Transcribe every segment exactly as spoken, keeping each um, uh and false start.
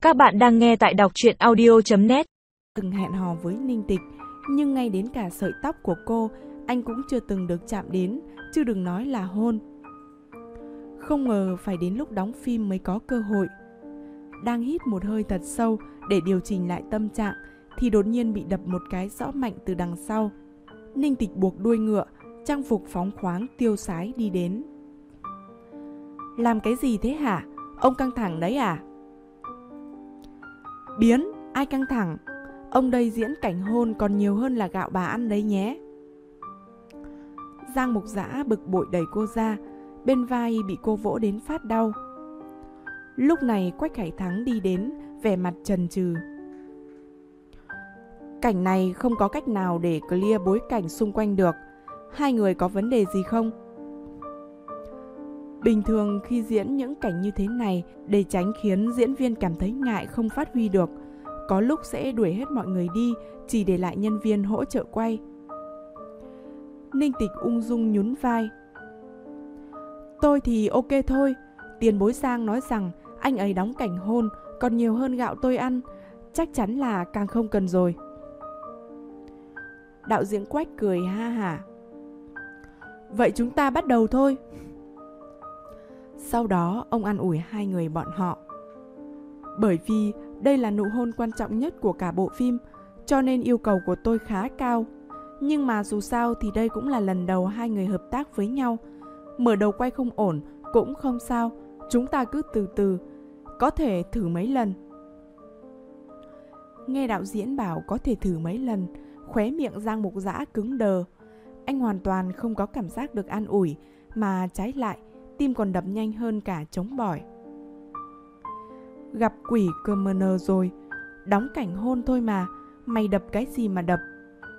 Các bạn đang nghe tại đọc truyện audio chấm net. Từng hẹn hò với Ninh Tịch, nhưng ngay đến cả sợi tóc của cô anh cũng chưa từng được chạm đến, chứ đừng nói là hôn. Không ngờ phải đến lúc đóng phim mới có cơ hội. Đang hít một hơi thật sâu để điều chỉnh lại tâm trạng thì đột nhiên bị đập một cái rõ mạnh từ đằng sau. Ninh Tịch buộc đuôi ngựa, trang phục phóng khoáng tiêu sái đi đến. Làm cái gì thế hả? Ông căng thẳng đấy à? Biến, ai căng thẳng? Ông đây diễn cảnh hôn còn nhiều hơn là gạo bà ăn đấy nhé. Giang Mục Dã bực bội đẩy cô ra, bên vai bị cô vỗ đến phát đau. Lúc này Quách Khải Thắng đi đến, vẻ mặt chần chừ. Cảnh này không có cách nào để clear bối cảnh xung quanh được. Hai người có vấn đề gì không? Bình thường khi diễn những cảnh như thế này, để tránh khiến diễn viên cảm thấy ngại không phát huy được, có lúc sẽ đuổi hết mọi người đi, chỉ để lại nhân viên hỗ trợ quay. Ninh Tịch ung dung nhún vai. Tôi thì ok thôi. Tiền bối Giang nói rằng anh ấy đóng cảnh hôn còn nhiều hơn gạo tôi ăn, chắc chắn là càng không cần rồi. Đạo diễn Quách cười ha hả. Vậy chúng ta bắt đầu thôi. Sau đó ông an ủi hai người bọn họ. Bởi vì đây là nụ hôn quan trọng nhất của cả bộ phim, cho nên yêu cầu của tôi khá cao. Nhưng mà dù sao thì đây cũng là lần đầu hai người hợp tác với nhau. Mở đầu quay không ổn cũng không sao, chúng ta cứ từ từ, có thể thử mấy lần. Nghe đạo diễn bảo có thể thử mấy lần, khóe miệng Giang Mục Dã cứng đờ. Anh hoàn toàn không có cảm giác được an ủi, mà trái lại tim còn đập nhanh hơn cả trống bỏi. Gặp quỷ cơ mờ nờ rồi, đóng cảnh hôn thôi mà, mày đập cái gì mà đập?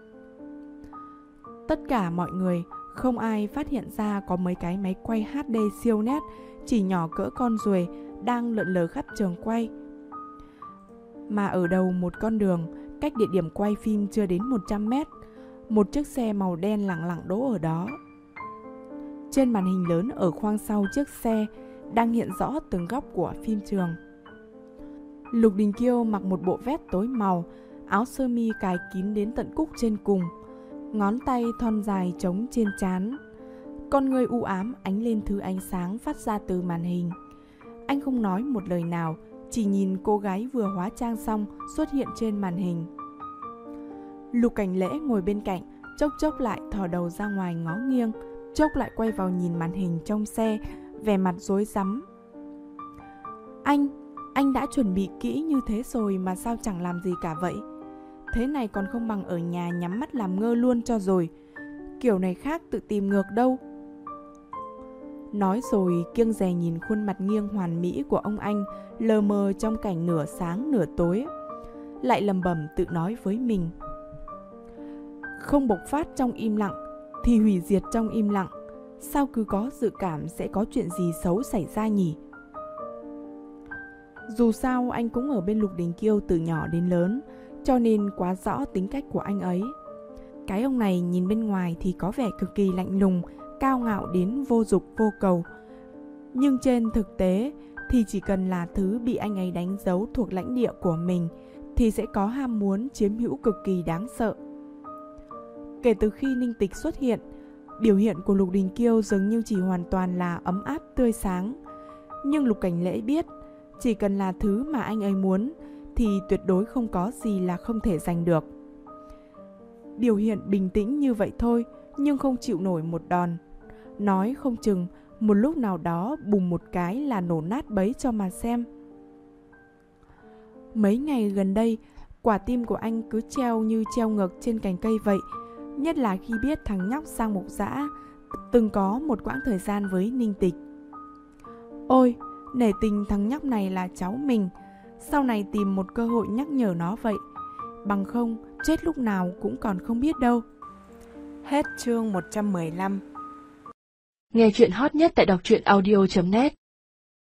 Tất cả mọi người, không ai phát hiện ra có mấy cái máy quay hát đê siêu nét, chỉ nhỏ cỡ con ruồi, đang lượn lờ khắp trường quay. Mà ở đầu một con đường, cách địa điểm quay phim chưa đến một trăm mét, một chiếc xe màu đen lẳng lặng đỗ ở đó. Trên màn hình lớn ở khoang sau chiếc xe đang hiện rõ từng góc của phim trường. Lục Đình Kiêu mặc một bộ vest tối màu, áo sơ mi cài kín đến tận cúc trên cùng, ngón tay thon dài trống trên trán. Con người u ám ánh lên thứ ánh sáng phát ra từ màn hình. Anh không nói một lời nào, chỉ nhìn cô gái vừa hóa trang xong xuất hiện trên màn hình. Lục Cảnh Lễ ngồi bên cạnh, chốc chốc lại thò đầu ra ngoài ngó nghiêng, chốc lại quay vào nhìn màn hình trong xe, vẻ mặt rối rắm. Anh, anh đã chuẩn bị kỹ như thế rồi mà sao chẳng làm gì cả vậy? Thế này còn không bằng ở nhà nhắm mắt làm ngơ luôn cho rồi. Kiểu này khác tự tìm ngược đâu. Nói rồi kiêng dè nhìn khuôn mặt nghiêng hoàn mỹ của ông anh, lờ mờ trong cảnh nửa sáng nửa tối. Lại lầm bầm tự nói với mình. Không bộc phát trong im lặng thì hủy diệt trong im lặng. Sao cứ có dự cảm sẽ có chuyện gì xấu xảy ra nhỉ? Dù sao anh cũng ở bên Lục Đình Kiêu từ nhỏ đến lớn, cho nên quá rõ tính cách của anh ấy. Cái ông này nhìn bên ngoài thì có vẻ cực kỳ lạnh lùng, cao ngạo đến vô dục vô cầu. Nhưng trên thực tế thì chỉ cần là thứ bị anh ấy đánh dấu thuộc lãnh địa của mình thì sẽ có ham muốn chiếm hữu cực kỳ đáng sợ. Kể từ khi Ninh Tịch xuất hiện, biểu hiện của Lục Đình Kiêu dường như chỉ hoàn toàn là ấm áp tươi sáng. Nhưng Lục Cảnh Lễ biết, chỉ cần là thứ mà anh ấy muốn thì tuyệt đối không có gì là không thể giành được. Biểu hiện bình tĩnh như vậy thôi, nhưng không chịu nổi một đòn. Nói không chừng một lúc nào đó bùng một cái là nổ nát bấy cho mà xem. Mấy ngày gần đây, quả tim của anh cứ treo như treo ngược trên cành cây vậy. Nhất là khi biết thằng nhóc Giang Mục Dã từng có một quãng thời gian với Ninh Tịch. Ôi, nể tình thằng nhóc này là cháu mình, sau này tìm một cơ hội nhắc nhở nó vậy. Bằng không, chết lúc nào cũng còn không biết đâu. Hết chương một trăm mười lăm. Nghe chuyện hot nhất tại đọc truyện audio chấm net.